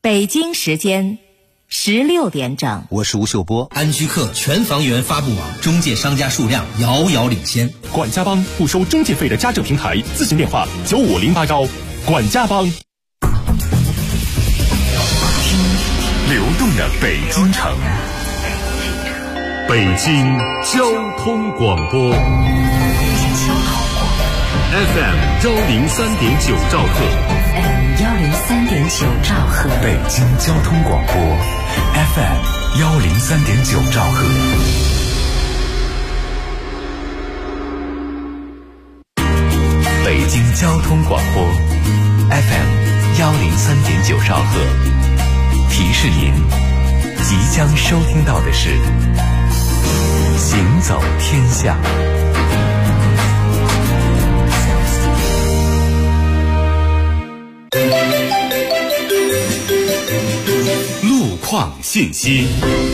北京时间16点整。 我是吴秀波。 安居客全房源发布网中介商家数量遥遥领先。 管家帮不收中介费的家政平台，咨询电话95080。管家帮。听流动的北京城，北京交通广播 FM 103.9兆赫 103.9兆赫， 北京交通广播 FM 103.9兆赫。北京交通广播 FM 103.9兆赫，提示您即将收听到的是行走天下。 路况信息。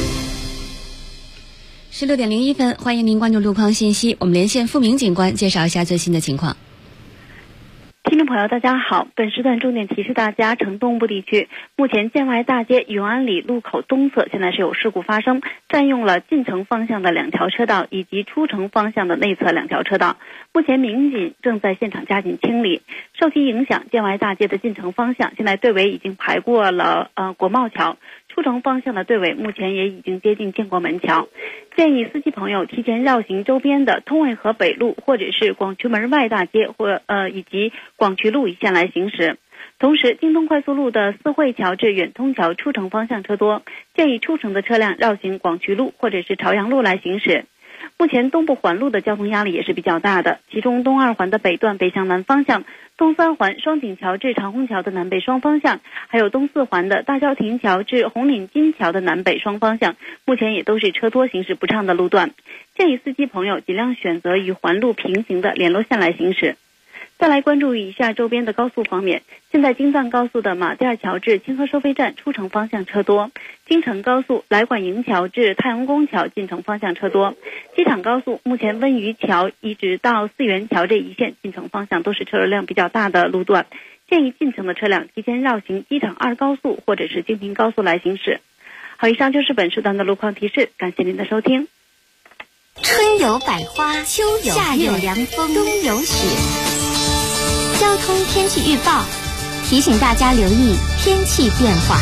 16点01分，欢迎您关注路况信息。我们连线付明警官，介绍一下最新的情况。 听众朋友大家好，本时段重点提示大家，城东部地区目前建外大街永安里路口东侧现在是有事故发生，占用了进城方向的2条车道以及出城方向的内侧2条车道，目前民警正在现场加紧清理。受其影响，建外大街的进城方向现在队尾已经排过了国贸桥，出城方向的队尾目前也已经接近建国门桥。建议司机朋友提前绕行周边的通渭河北路或者是广渠门外大街以及广渠路一线来行驶。同时，京东快速路的四惠桥至远通桥出城方向车多，建议出城的车辆绕行广渠路或者是朝阳路来行驶。目前东部环路的交通压力也是比较大的，其中东2环的北段北向南方向，东3环双井桥至长虹桥的南北双方向，还有东4环的大郊亭桥至红岭金桥的南北双方向，目前也都是车多行驶不畅的路段，建议司机朋友尽量选择与环路平行的联络线来行驶。再来关注以下周边的高速方面，现在京藏高速的马甸桥至清河收费站出城方向车多，京承高速来管营桥至太阳宫桥进城方向车多，机场高速目前温榆桥一直到四元桥这一线进城方向都是车流量比较大的路段，建议进城的车辆提前绕行机场2高速或者是京平高速来行驶。好，以上就是本时段的路况提示，感谢您的收听。 春有百花，秋有夏有凉风，冬有雪。交通天气预报提醒大家留意天气变化。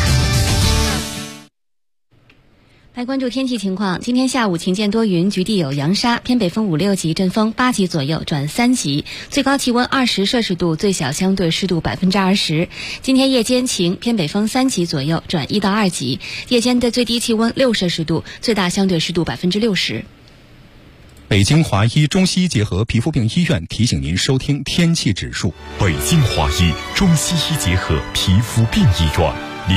来关注天气情况，今天下午晴间多云，局地有扬沙，偏北风5、6级，阵风8级左右转3级，最高气温20摄氏度，最小相对湿度20%。今天夜间晴，偏北风3级左右转1到2级，夜间的最低气温6摄氏度，最大相对湿度60%。 北京华医中西医结合皮肤病医院提醒您收听天气指数。 北京华医中西医结合皮肤病医院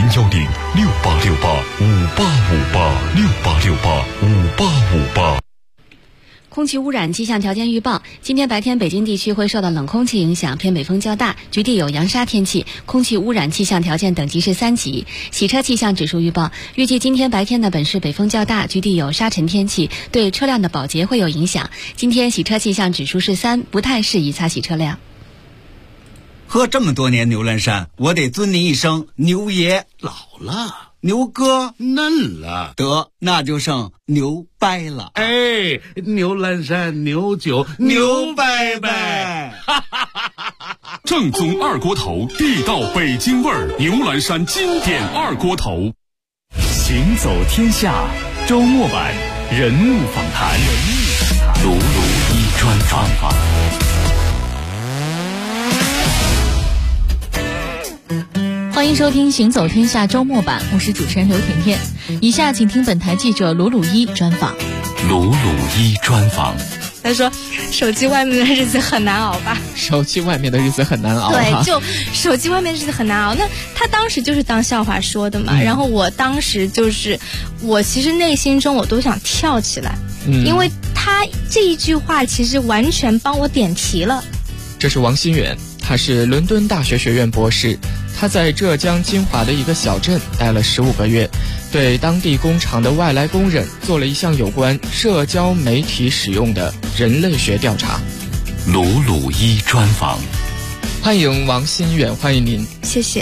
，0106868585858，68685858。 空气污染气象条件预报，今天白天北京地区会受到冷空气影响，偏北风较大，局地有扬沙天气，空气污染气象条件等级是3级。洗车气象指数预报，预计今天白天的本市北风较大，局地有沙尘天气，对车辆的保洁会有影响。今天洗车气象指数是3，不太适宜擦洗车辆。 喝这么多年牛栏山，我得尊您一声牛爷。 老了， 牛哥嫩了， 得那就剩牛掰了。 哎，牛栏山牛酒牛掰掰， 正宗二锅头，地道北京味儿，牛栏山经典二锅头。 行走天下，周末版人物访谈，鲁鲁一专访。 欢迎收听行走天下周末版，我是主持人刘甜甜。以下请听本台记者鲁鲁一专访。 鲁鲁一专访。 他说手机外面的日子很难熬吧？ 手机外面的日子很难熬。 对，就手机外面的日子很难熬。那他当时就是当笑话说的嘛。然后我当时就是我其实内心中我都想跳起来，因为他这一句话其实完全帮我点题了。 这是王新远，他是伦敦大学学院博士，他在浙江金华的一个小镇待了15个月，对当地工厂的外来工人做了一项有关社交媒体使用的人类学调查。 鲁鲁一专访， 欢迎王新远，欢迎您。 谢谢。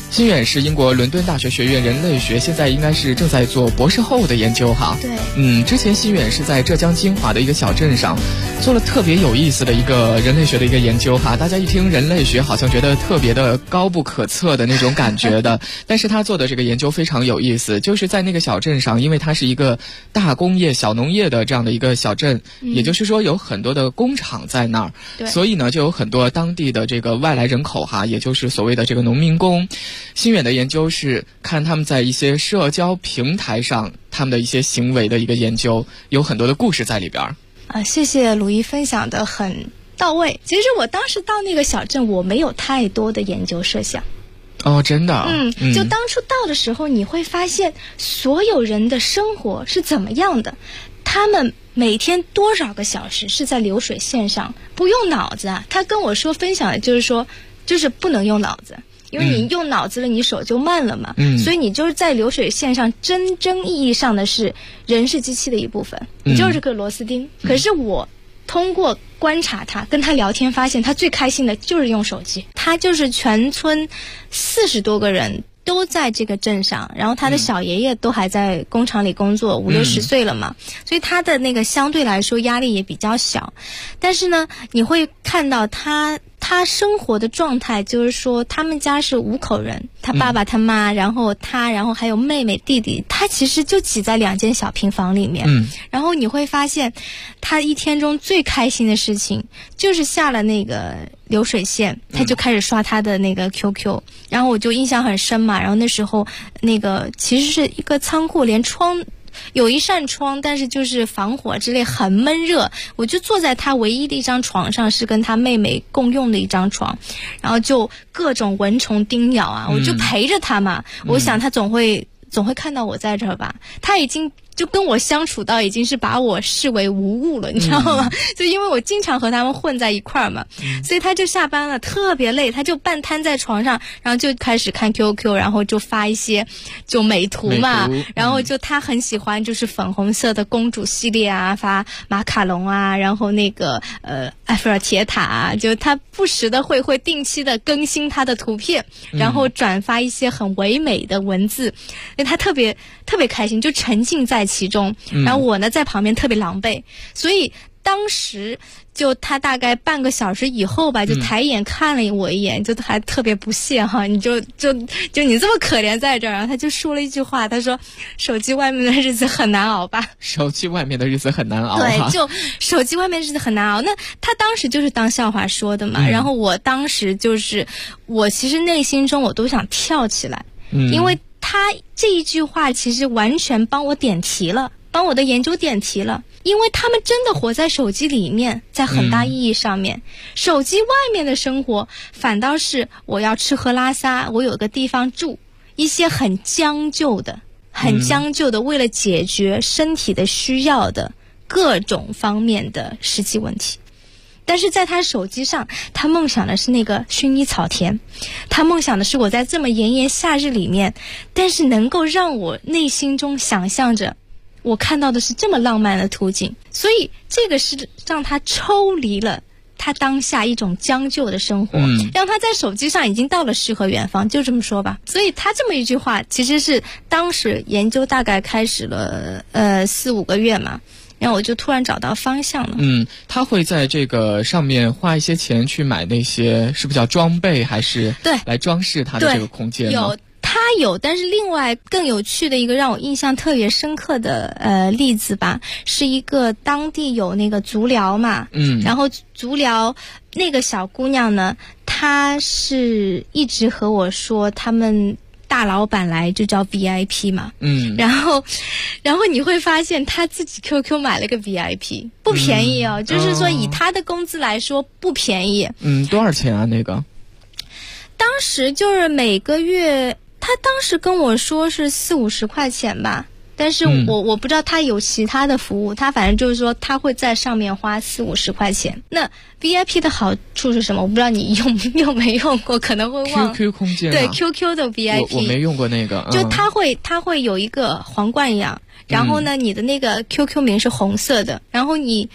辛远是英国伦敦大学学院人类学，现在应该是正在做博士后的研究哈。 对， 之前辛远是在浙江金华的一个小镇上做了特别有意思的一个人类学的一个研究哈。大家一听人类学好像觉得特别的高不可测的那种感觉的，但是他做的这个研究非常有意思，就是在那个小镇上，因为它是一个大工业小农业的这样的一个小镇，也就是说有很多的工厂在那儿，所以呢就有很多当地的这个外来人口哈，也就是所谓的这个农民工。辛远的研究是看他们在一些社交平台上他们的一些行为的一个研究，有很多的故事在里边。 谢谢鲁一分享的很到位。其实我当时到那个小镇，我没有太多的研究设想。 哦，真的？ 就当初到的时候，你会发现所有人的生活是怎么样的，他们每天多少个小时是在流水线上，不用脑子啊。他跟我说分享的就是说，就是不能用脑子。因为你用脑子了，你手就慢了嘛，所以你就是在流水线上真正意义上的是人是机器的一部分，你就是个螺丝钉。可是我通过观察他，跟他聊天，发现他最开心的就是用手机。他就是全村40多个人都在这个镇上，然后他的小爷爷都还在工厂里工作，50、60岁了嘛，所以他的那个相对来说压力也比较小。但是呢，你会看到他生活的状态，就是说他们家是5口人，他爸爸他妈，然后他，然后还有妹妹弟弟，他其实就挤在2间小平房里面。然后你会发现他一天中最开心的事情就是下了那个流水线，他就开始刷他的那个 QQ。然后我就印象很深嘛，然后那时候那个其实是一个仓库，连窗有一扇窗，但是就是防火之类，很闷热。我就坐在他唯一的一张床上，是跟他妹妹共用的一张床，然后就各种蚊虫叮咬啊，我就陪着他嘛。我想他总会看到我在这儿吧，他已经就跟我相处到已经是把我视为无物了，你知道吗？就因为我经常和他们混在一块儿嘛，所以他就下班了特别累，他就半瘫在床上，然后就开始看 QQ， 然后就发一些就美图嘛，然后就他很喜欢就是粉红色的公主系列啊，发马卡龙啊，然后那个埃菲尔铁塔啊，就他不时的会定期的更新他的图片，然后转发一些很唯美的文字，因为他特别开心，就沉浸在其中。然后我呢在旁边特别狼狈，所以当时就他大概半个小时以后吧，就抬眼看了我一眼，就还特别不屑哈，你就你这么可怜在这儿，然后他就说了一句话，他说手机外面的日子很难熬吧。 手机外面的日子很难熬。 对，就手机外面的日子很难熬。那他当时就是当笑话说的嘛，然后我当时就是我其实内心中我都想跳起来，因为他这一句话其实完全帮我点题了，帮我的研究点题了。因为他们真的活在手机里面，在很大意义上面，手机外面的生活反倒是我要吃喝拉撒，我有个地方住，一些很将就的为了解决身体的需要的各种方面的实际问题。但是在他手机上，他梦想的是那个薰衣草田，他梦想的是我在这么炎炎夏日里面，但是能够让我内心中想象着我看到的是这么浪漫的图景。所以这个是让他抽离了他当下一种将就的生活，让他在手机上已经到了诗和远方，就这么说吧。所以他这么一句话其实是当时研究大概开始了4-5个月嘛，然后我就突然找到方向了。 他会在这个上面花一些钱去买那些是不是叫装备，还是对来装饰他的这个空间吗？ 他有，但是另外更有趣的一个让我印象特别深刻的例子吧，是一个当地有那个足疗嘛，然后足疗那个小姑娘呢，她是一直和我说他们大老板来就叫 VIP 嘛，然后你会发现他自己 QQ 买了个 VIP， 不便宜哦，就是说以他的工资来说不便宜。 多少钱啊那个？ 当时就是每个月，他当时跟我说是40-50块钱吧，但是我不知道他有其他的服务，他反正就是说他会在上面花40-50块钱。那 VIP 的好处是什么？我不知道你用没用过，可能会忘。 QQ 空间对 QQ 的 VIP， 我没用过那个。 就它会有一个皇冠一样，然后呢，你的那个 QQ 名是红色的，然后你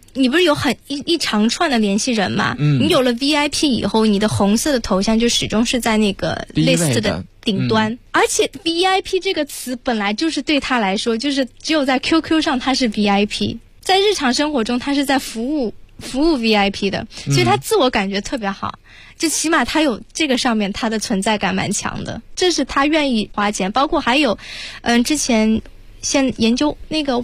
你不是有一长串的联系人嘛？你有了 VIP 以后，你的红色的头像就始终是在那个 list 的顶端，而且 VIP 这个词本来就是对他来说，就是只有在 QQ 上他是 VIP， 在日常生活中他是在服务 VIP 的，所以他自我感觉特别好。就起码他有这个上面他的存在感蛮强的，这是他愿意花钱。包括还有之前研究那个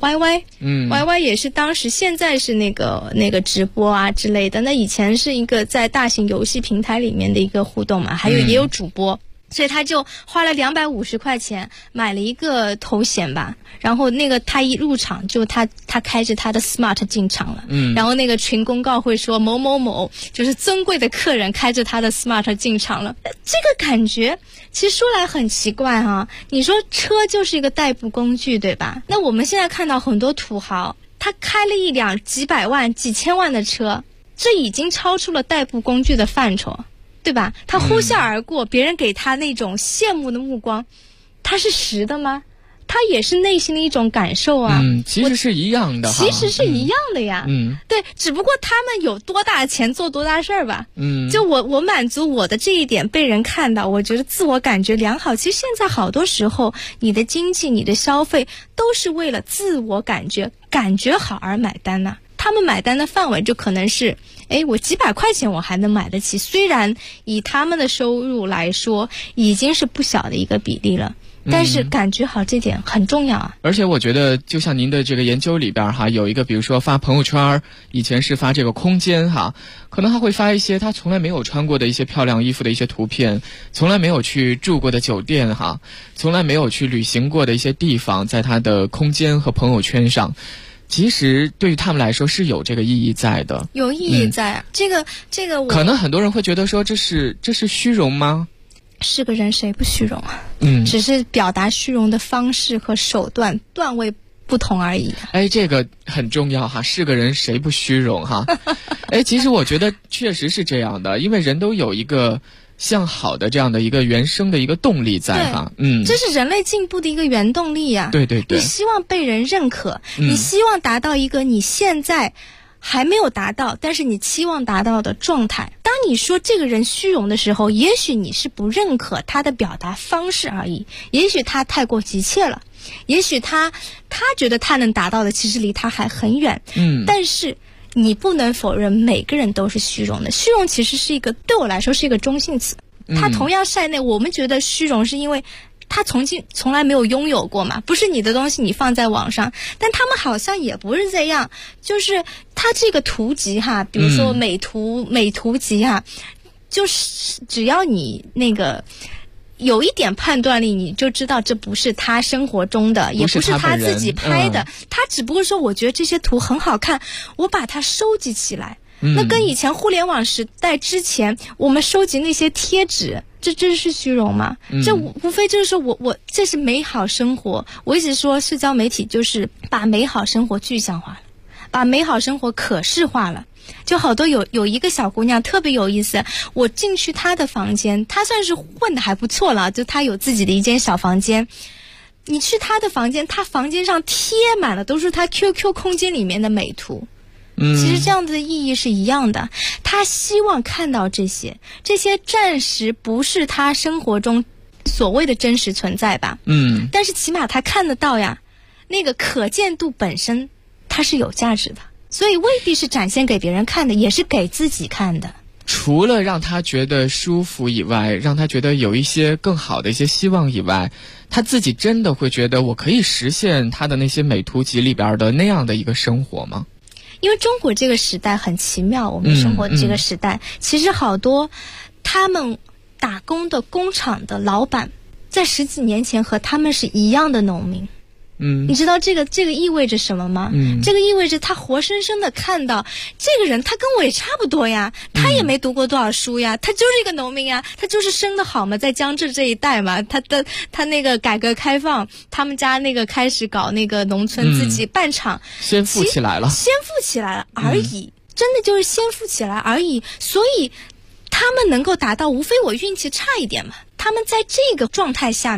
YY 也是当时，现在是那个直播啊之类的，那以前是一个在大型游戏平台里面的一个互动嘛，还有也有主播，所以他就花了250块钱买了一个头衔吧，然后那个他一入场就他开着他的 smart 进场了，然后那个群公告会说某某某就是尊贵的客人开着他的 smart 进场了。这个感觉其实说来很奇怪啊，你说车就是一个代步工具对吧？那我们现在看到很多土豪他开了一辆几百万几千万的车，这已经超出了代步工具的范畴，对吧？他呼啸而过，别人给他那种羡慕的目光，他是实的吗？他也是内心的一种感受啊。 其实是一样的， 其实是一样的呀。对，只不过他们有多大钱做多大事儿吧。就我满足我的这一点被人看到，我觉得自我感觉良好。其实现在好多时候，你的经济、你的消费都是为了自我感觉好而买单呐。他们买单的范围就可能是，我几百块钱我还能买得起，虽然以他们的收入来说已经是不小的一个比例了，但是感觉好这点很重要啊。 而且我觉得就像您的这个研究里边有一个比如说发朋友圈，以前是发这个空间可能还会发一些他从来没有穿过的一些漂亮衣服的一些图片，从来没有去住过的酒店从来没有去旅行过的一些地方，在他的空间和朋友圈上，其实对于他们来说是有这个意义在的， 有意义在。这个我可能很多人会觉得说这是虚荣吗？ 是个人谁不虚荣啊？只是表达虚荣的方式和手段段位不同而已。 这个很重要是个人谁不虚荣其实我觉得确实是这样的，因为人都有一个向好的这样的一个原生的一个动力在这是人类进步的一个原动力呀。 对对对， 你希望被人认可，你希望达到一个你现在还没有达到但是你期望达到的状态。当你说这个人虚荣的时候，也许你是不认可他的表达方式而已，也许他太过急切了，也许他觉得他能达到的其实离他还很远。但是你不能否认每个人都是虚荣的。虚荣其实是一个，对我来说是一个中性词。他同样晒内，我们觉得虚荣是因为他从来没有拥有过嘛，不是你的东西你放在网上。但他们好像也不是这样，就是他这个图集比如说美图集就是只要你那个有一点判断力，你就知道这不是他生活中的，也不是他自己拍的，他只不过说我觉得这些图很好看，我把它收集起来。那跟以前互联网时代之前我们收集那些贴纸，这是虚荣吗？这无非就是说我这是美好生活。我一直说社交媒体就是把美好生活具象化了，把美好生活可视化了。就好多有一个小姑娘特别有意思，我进去她的房间，她算是混得还不错了，就她有自己的一间小房间。你去她的房间，她房间上贴满了都是她 QQ 空间里面的美图。其实这样的意义是一样的，他希望看到这些暂时不是他生活中所谓的真实存在吧。但是起码他看得到呀，那个可见度本身它是有价值的，所以未必是展现给别人看的，也是给自己看的。 除了让他觉得舒服以外，让他觉得有一些更好的一些希望以外，他自己真的会觉得我可以实现他的那些美图集里边的那样的一个生活吗？ 因为中国这个时代很奇妙，我们生活的这个时代，其实好多他们打工的工厂的老板在10几年前和他们是一样的农民。你知道这个意味着什么吗？这个意味着他活生生的看到这个人，他跟我也差不多呀，他也没读过多少书呀，他就是一个农民呀，他就是生得好嘛，在江浙这一带嘛，他那个改革开放，他们家那个开始搞那个农村自己办厂， 先富起来了而已，真的就是先富起来而已。所以他们能够达到，无非我运气差一点嘛，他们在这个状态下面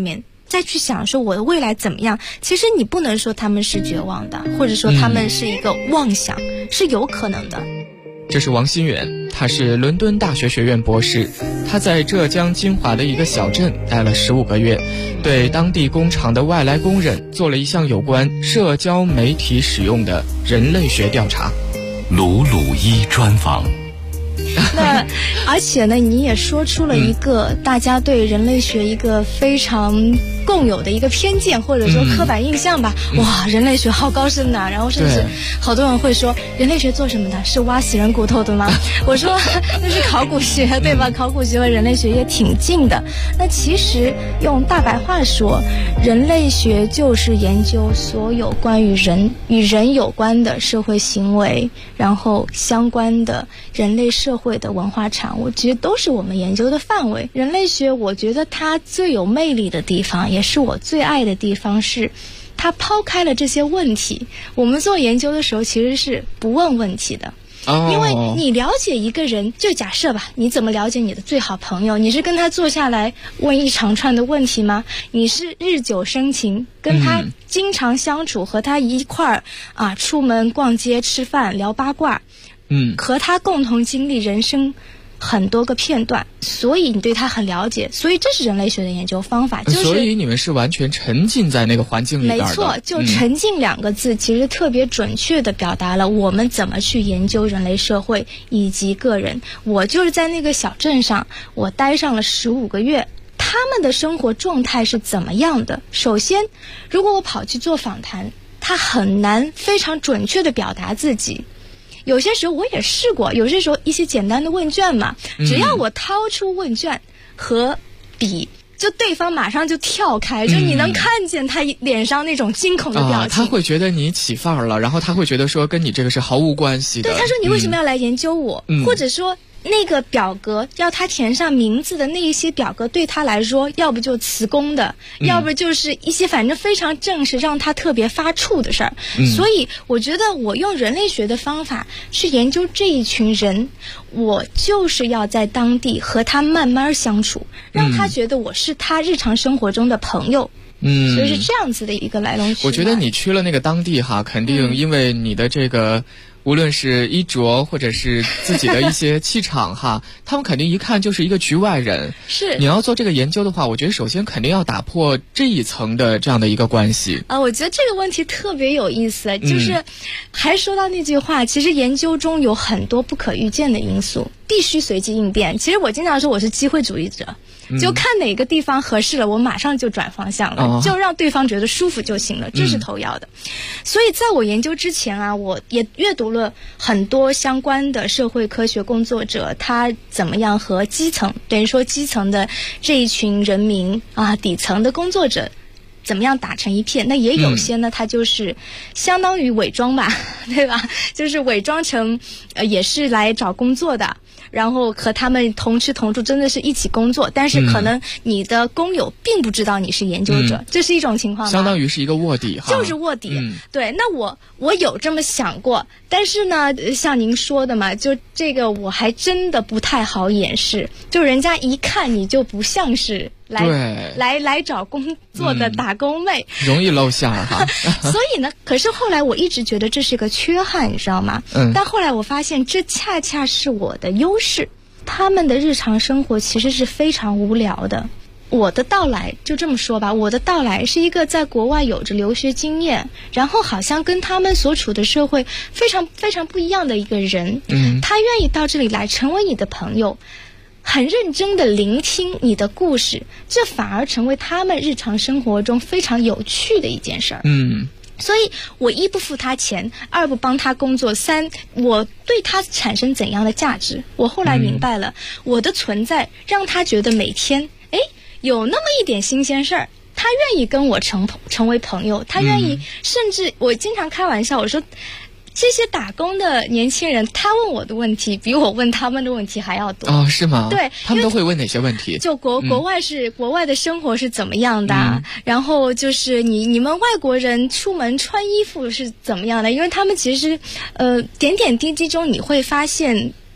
再去想说我的未来怎么样，其实你不能说他们是绝望的，或者说他们是一个妄想，是有可能的。 这是王新远，他是伦敦大学学院博士，他在浙江金华的一个小镇待了15个月，对当地工厂的外来工人做了一项有关社交媒体使用的人类学调查。 鲁鲁一专访。 那而且呢，你也说出了一个大家对人类学一个非常共有的一个偏见，或者说刻板印象吧。哇，人类学好高深呐！然后甚至好多人会说，人类学做什么的？是挖死人骨头的吗？我说那是考古学，对吧？考古学和人类学也挺近的。那其实用大白话说，人类学就是研究所有关于人与人有关的社会行为，然后相关的人类社会的文化产物，其实都是我们研究的范围。人类学我觉得它最有魅力的地方，也是我最爱的地方，是它抛开了这些问题。我们做研究的时候其实是不问问题的，因为你了解一个人，就假设吧，你怎么了解你的最好朋友？你是跟他坐下来问一长串的问题吗？你是日久生情，跟他经常相处，和他一块儿出门逛街吃饭聊八卦，和他共同经历人生很多个片段，所以你对他很了解，所以这是人类学的研究方法。就是所以你们是完全沉浸在那个环境里边的。 没错，就沉浸2个字其实特别准确地表达了我们怎么去研究人类社会以及个人。我就是在那个小镇上，我待上了15个月，他们的生活状态是怎么样的？首先，如果我跑去做访谈，他很难非常准确地表达自己。有些时候我也试过，有些时候一些简单的问卷嘛，只要我掏出问卷和笔，就对方马上就跳开，就你能看见他脸上那种惊恐的表情。 他会觉得你起范儿了，然后他会觉得说跟你这个是毫无关系的。 对，他说你为什么要来研究我？或者说那个表格要他填上名字的那一些表格，对他来说要不就辞工的，要不就是一些反正非常正式让他特别发怵的事儿。所以我觉得我用人类学的方法去研究这一群人，我就是要在当地和他慢慢相处，让他觉得我是他日常生活中的朋友。所以是这样子的一个来龙去脉。 我觉得你去了那个当地哈，肯定因为你的这个无论是衣着或者是自己的一些气场哈，他们肯定一看就是一个局外人。 是你要做这个研究的话，我觉得首先肯定要打破这一层的这样的一个关系。 我觉得这个问题特别有意思，就是还说到那句话，其实研究中有很多不可预见的因素，必须随机应变。其实我经常说我是机会主义者。就看哪个地方合适了，我马上就转方向了，就让对方觉得舒服就行了，这是头要的。所以在我研究之前我也阅读了很多相关的社会科学工作者，他怎么样和基层，等于说基层的这一群人民底层的工作者怎么样打成一片。那也有些呢，他就是相当于伪装吧，对吧？就是伪装成也是来找工作的，然后和他们同吃同住，真的是一起工作，但是可能你的工友并不知道你是研究者，这是一种情况吗？ 相当于是一个卧底哈， 就是卧底。对，那我有这么想过，但是呢，像您说的嘛，就这个我还真的不太好掩饰，就人家一看你就不像是来找工作的打工妹， 容易露馅哈。 所以呢，可是后来我一直觉得这是个缺憾，你知道吗？但后来我发现这恰恰是我的优势。他们的日常生活其实是非常无聊的。我的到来就这么说吧，我的到来是一个在国外有着留学经验，然后好像跟他们所处的社会非常非常不一样的一个人。他愿意到这里来成为你的朋友，很认真地聆听你的故事，这反而成为他们日常生活中非常有趣的一件事儿。所以我一不付他钱，二不帮他工作，三我对他产生怎样的价值。我后来明白了，我的存在让他觉得每天有那么一点新鲜事儿，他愿意跟我成为朋友，他愿意，甚至我经常开玩笑，我说这些打工的年轻人，他问我的问题比我问他们的问题还要多。 是吗？ 对， 他们都会问哪些问题？ 就国外的生活是怎么样的，然后就是你们外国人出门穿衣服是怎么样的？因为他们其实点点滴滴中你会发现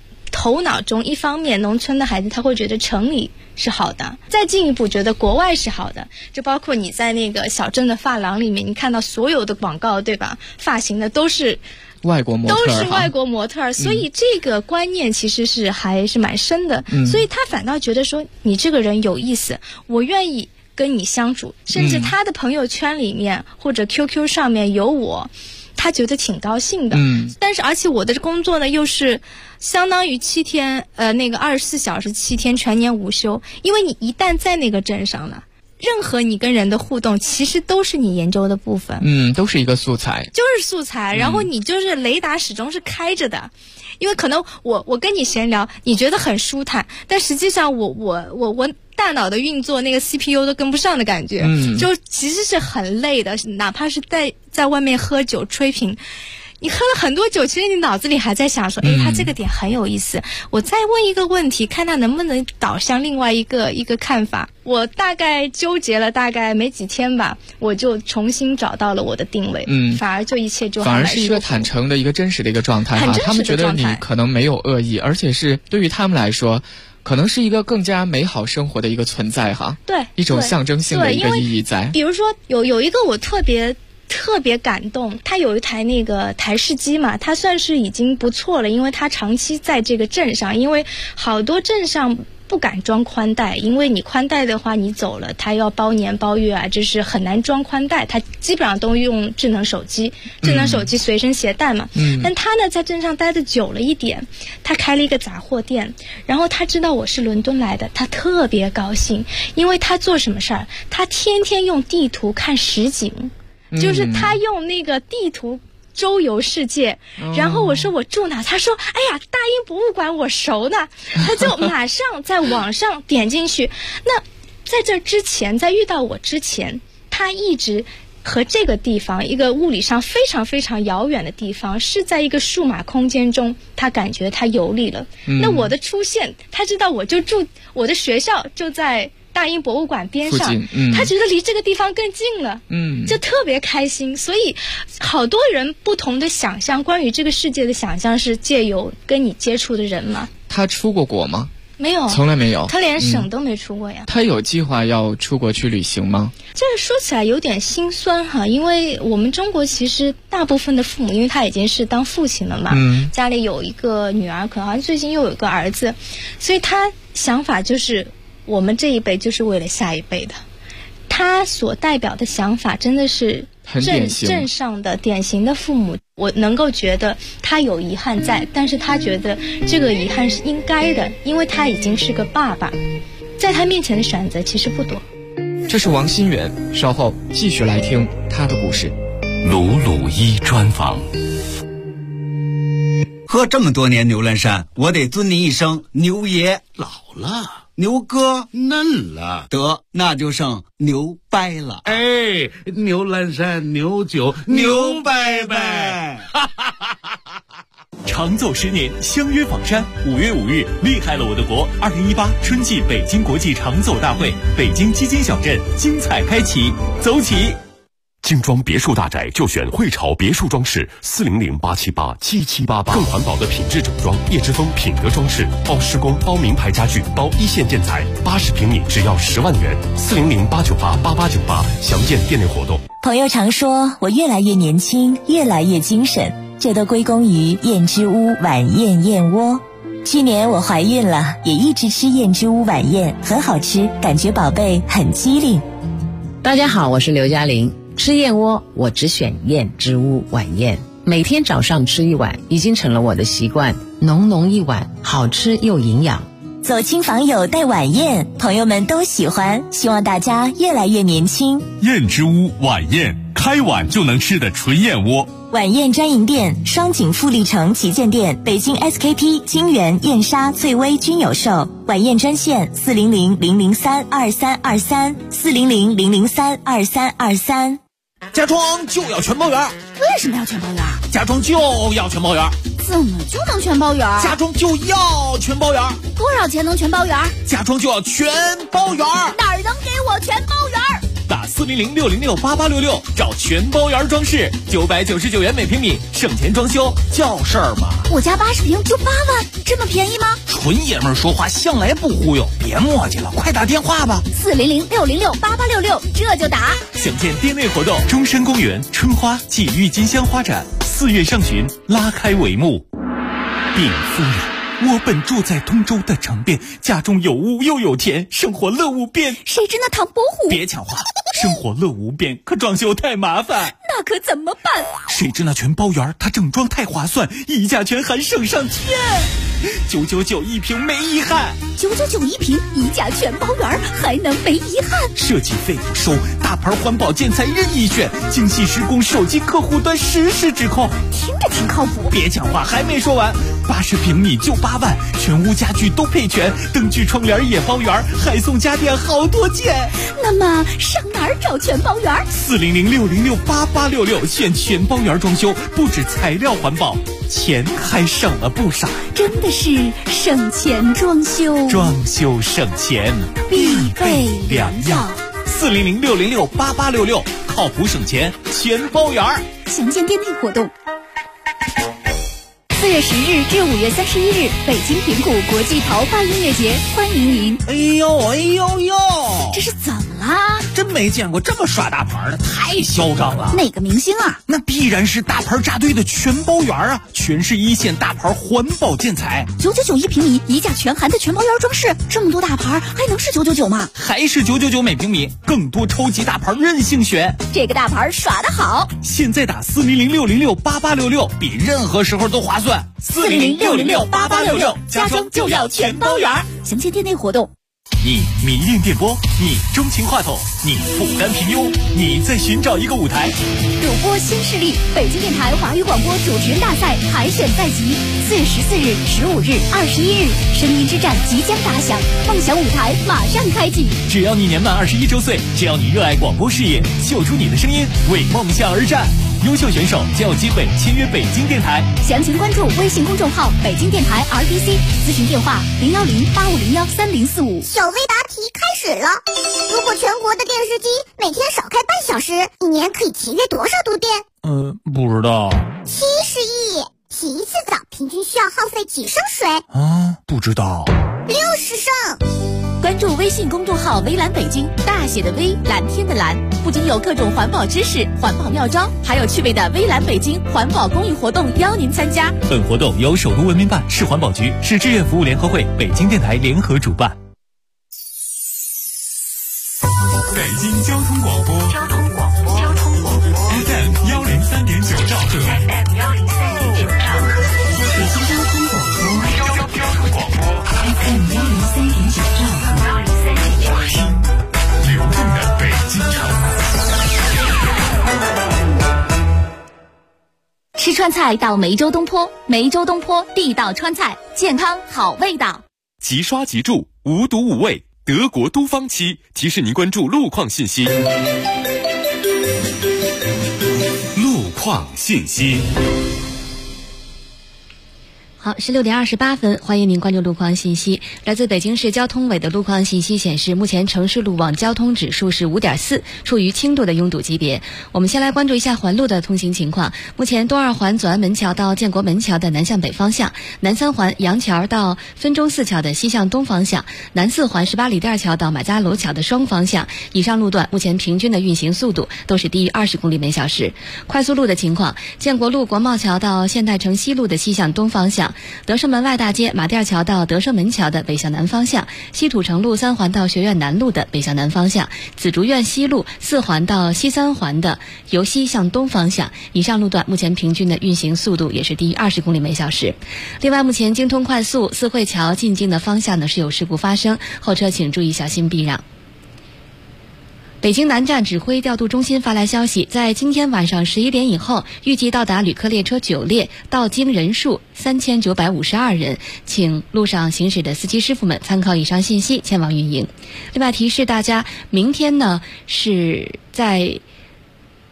头脑中一方面农村的孩子他会觉得城里是好的，再进一步觉得国外是好的，就包括你在那个小镇的发廊里面，你看到所有的广告，对吧？发型的都是外国模特， 都是外国模特，所以这个观念其实是还是蛮深的，所以他反倒觉得说你这个人有意思，我愿意跟你相处，甚至他的朋友圈里面或者 QQ 上面有我，他觉得挺高兴的。但是而且我的工作呢又是相当于7天那个24小时7天全年无休，因为你一旦在那个镇上了，任何你跟人的互动其实都是你研究的部分， 都是一个素材， 就是素材，然后你就是雷达始终是开着的，因为可能我跟你闲聊你觉得很舒坦，但实际上我大脑的运作那个 CPU 都跟不上的感觉，就其实是很累的，哪怕是在外面喝酒吹瓶，你喝了很多酒，其实你脑子里还在想说，他这个点很有意思，我再问一个问题，看他能不能导向另外一个看法。我大概纠结了大概没几天吧，我就重新找到了我的定位，反而就一切就反而是一个坦诚的一个真实的一个状态哈。他们觉得你可能没有恶意，而且是对于他们来说可能是一个更加美好生活的一个存在哈。 对， 一种象征性的一个意义在。 比如说有一个我特别感动，他有一台那个台式机嘛，他算是已经不错了，因为他长期在这个镇上，因为好多镇上不敢装宽带，因为你宽带的话你走了他要包年包月啊，就是很难装宽带，他基本上都用智能手机随身携带嘛。但他呢在镇上待的久了一点，他开了一个杂货店，然后他知道我是伦敦来的，他特别高兴，因为他做什么事儿，他天天用地图看实景，就是他用那个地图周游世界，然后我说我住哪，他说哎呀大英博物馆我熟呢，他就马上在网上点进去。那在这之前，在遇到我之前，他一直和这个地方一个物理上非常非常遥远的地方是在一个数码空间中，他感觉他游历了。那我的出现，他知道我就住，我的学校就在大英博物馆边上，他觉得离这个地方更近了，就特别开心。所以好多人不同的想象，关于这个世界的想象是借由跟你接触的人嘛。 他出过国吗？ 没有， 从来没有， 他连省都没出过呀。 他有计划要出国去旅行吗？ 这说起来有点心酸哈，因为我们中国其实大部分的父母，因为他已经是当父亲了嘛，家里有一个女儿，可能好像最近又有一个儿子，所以他想法就是我们这一辈就是为了下一辈的，他所代表的想法真的是镇上的典型的父母。我能够觉得他有遗憾在，但是他觉得这个遗憾是应该的，因为他已经是个爸爸，在他面前的选择其实不多。 这是王心远，稍后继续来听他的故事。 鲁鲁一专访。 喝这么多年牛栏山，我得尊您一声牛爷。 老了， 牛哥嫩了， 得那就剩牛掰了。 哎，牛栏山牛酒牛掰掰。 长走10年，相约访山。5月5日，厉害了我的国！2018春季北京国际长走大会，北京基金小镇精彩开启，走起！ 精装别墅大宅就选汇潮别墅装饰，400-878-7788，更环保的品质整装，叶之峰品格装饰，包施工，包名牌家具，包一线建材，80平米只要10万元，400-898-8898，详见店内活动。 朋友常说我越来越年轻，越来越精神，这都归功于燕之屋晚宴燕窝。去年我怀孕了，也一直吃燕之屋晚宴，很好吃，感觉宝贝很机灵。 大家好，我是刘嘉玲。吃燕窝我只选燕之屋晚宴，每天早上吃一碗已经成了我的习惯，浓浓一碗，好吃又营养。 走亲访友带晚宴，朋友们都喜欢，希望大家越来越年轻。 燕之屋晚宴，开碗就能吃的纯燕窝。 晚宴专营店：双井富力城旗舰店、北京 SKP、金源、燕莎、翠微均有售。晚宴专线400-003-2323，400-003-2323。 家装就要全包圆。 为什么要全包圆？ 家装就要全包圆。 怎么就能全包圆？ 家装就要全包圆。 多少钱能全包圆？ 家装就要全包圆。 哪儿能给我全包圆？ 打 400-606-8866，找全包园装饰，999元每平米，省钱装修叫事儿嘛。 我家80平就8万，这么便宜吗？ 纯爷们儿说话向来不忽悠，别磨叽了，快打电话吧。 400-606-8866，这就打。 想见店内活动，中山公园春花暨郁金香花展4月上旬拉开帷幕。禀夫人，我本住在通州的城边，家中有屋又有田，生活乐无边。 谁知那唐伯虎？ 别抢话，生活乐无边，可装修太麻烦。 那可怎么办？ 谁知那全包园，它整装太划算，一价全含省上天，999一平没遗憾。 999一平，一价全包园，还能没遗憾？ 设计费不收，大牌环保建材任意选，精细施工，手机客户端实时指控。 听着挺靠谱。 别讲话，还没说完，80平米就8万，全屋家具都配全，灯具窗帘也包圆，还送家电好多件。 那么上哪儿找全包园 ？400-606-8866，选全包园装修，不止材料环保，钱还省了不少。 真的是省钱装修， 装修省钱必备良药。 400-606-8866，靠谱省钱全包园。 详见店内活动。4月10日至5月31日，北京平谷国际桃花音乐节，欢迎您。 哎呦， 这是怎么啦？ 真没见过这么耍大牌的，太嚣张了。 哪个明星啊？ 那必然是大牌扎堆的全包园啊，全是一线大牌环保建材。 999一平米，一价全含的全包园装饰，这么多大牌还能是999吗？ 还是999每平米，更多超级大牌任性选。 这个大牌耍得好， 现在打400-606-8866，比任何时候都划算。 400-606-8866，家装就要全包园。详见店内活动。 你迷恋电波，你钟情话筒，你负担平庸，你在寻找一个舞台。 主播新势力，北京电台华语广播主持人大赛海选在即，4月14日、15日、21日，声音之战即将打响，梦想舞台马上开启。 只要你年满21周岁，只要你热爱广播事业，秀出你的声音，为梦想而战。优秀选手将有机会签约北京电台。 详情关注微信公众号北京电台 RBC， 咨询电话010-8501-3045。 小微答题开始了。如果全国的电视机每天少开半小时，一年可以节约多少度电？ 不知道。 70亿。洗一次澡平均需要耗费几升水？ 不知道。 60升。 关注微信公众号微蓝北京，大写的微，蓝天的蓝，不仅有各种环保知识、环保妙招，还有趣味的微蓝北京环保公益活动邀您参加。 本活动由首都文明办、市环保局、市志愿服务联合会、北京电台联合主办。 北京交通广播，FM 103.9兆赫， FM 103.9兆赫，北京交通广播，FM 103.9兆赫， 流动的北京城。 吃川菜到梅州东坡，梅州东坡地道川菜，健康好味道。 即刷即住，无毒无味，德国都方漆提示您关注路况信息。路况信息。 好，16点28分，欢迎您关注路况信息。来自北京市交通委的路况信息显示，目前城市路网交通指数是5.4，处于轻度的拥堵级别。我们先来关注一下环路的通行情况。目前东二环左安门桥到建国门桥的南向北方向，南三环杨桥到分钟寺桥的西向东方向，南四环18里店桥到马家楼桥的双方向。以上路段目前平均的运行速度都是低于20公里每小时。快速路的情况，建国路国贸桥到现代城西路的西向东方向，德胜门外大街马甸桥到德胜门桥的北向南方向，西土城路3环到学院南路的北向南方向，紫竹院西路4环到西3环的由西向东方向。以上路段目前平均的运行速度也是低于20公里每小时。另外，目前京通快速四惠桥进京的方向呢是有事故发生，后车请注意小心避让。北京南站指挥调度中心发来消息，在今天晚上11点以后，预计到达旅客列车9列，到京人数3952人，请路上行驶的司机师傅们参考以上信息前往运营。另外提示大家，明天呢是在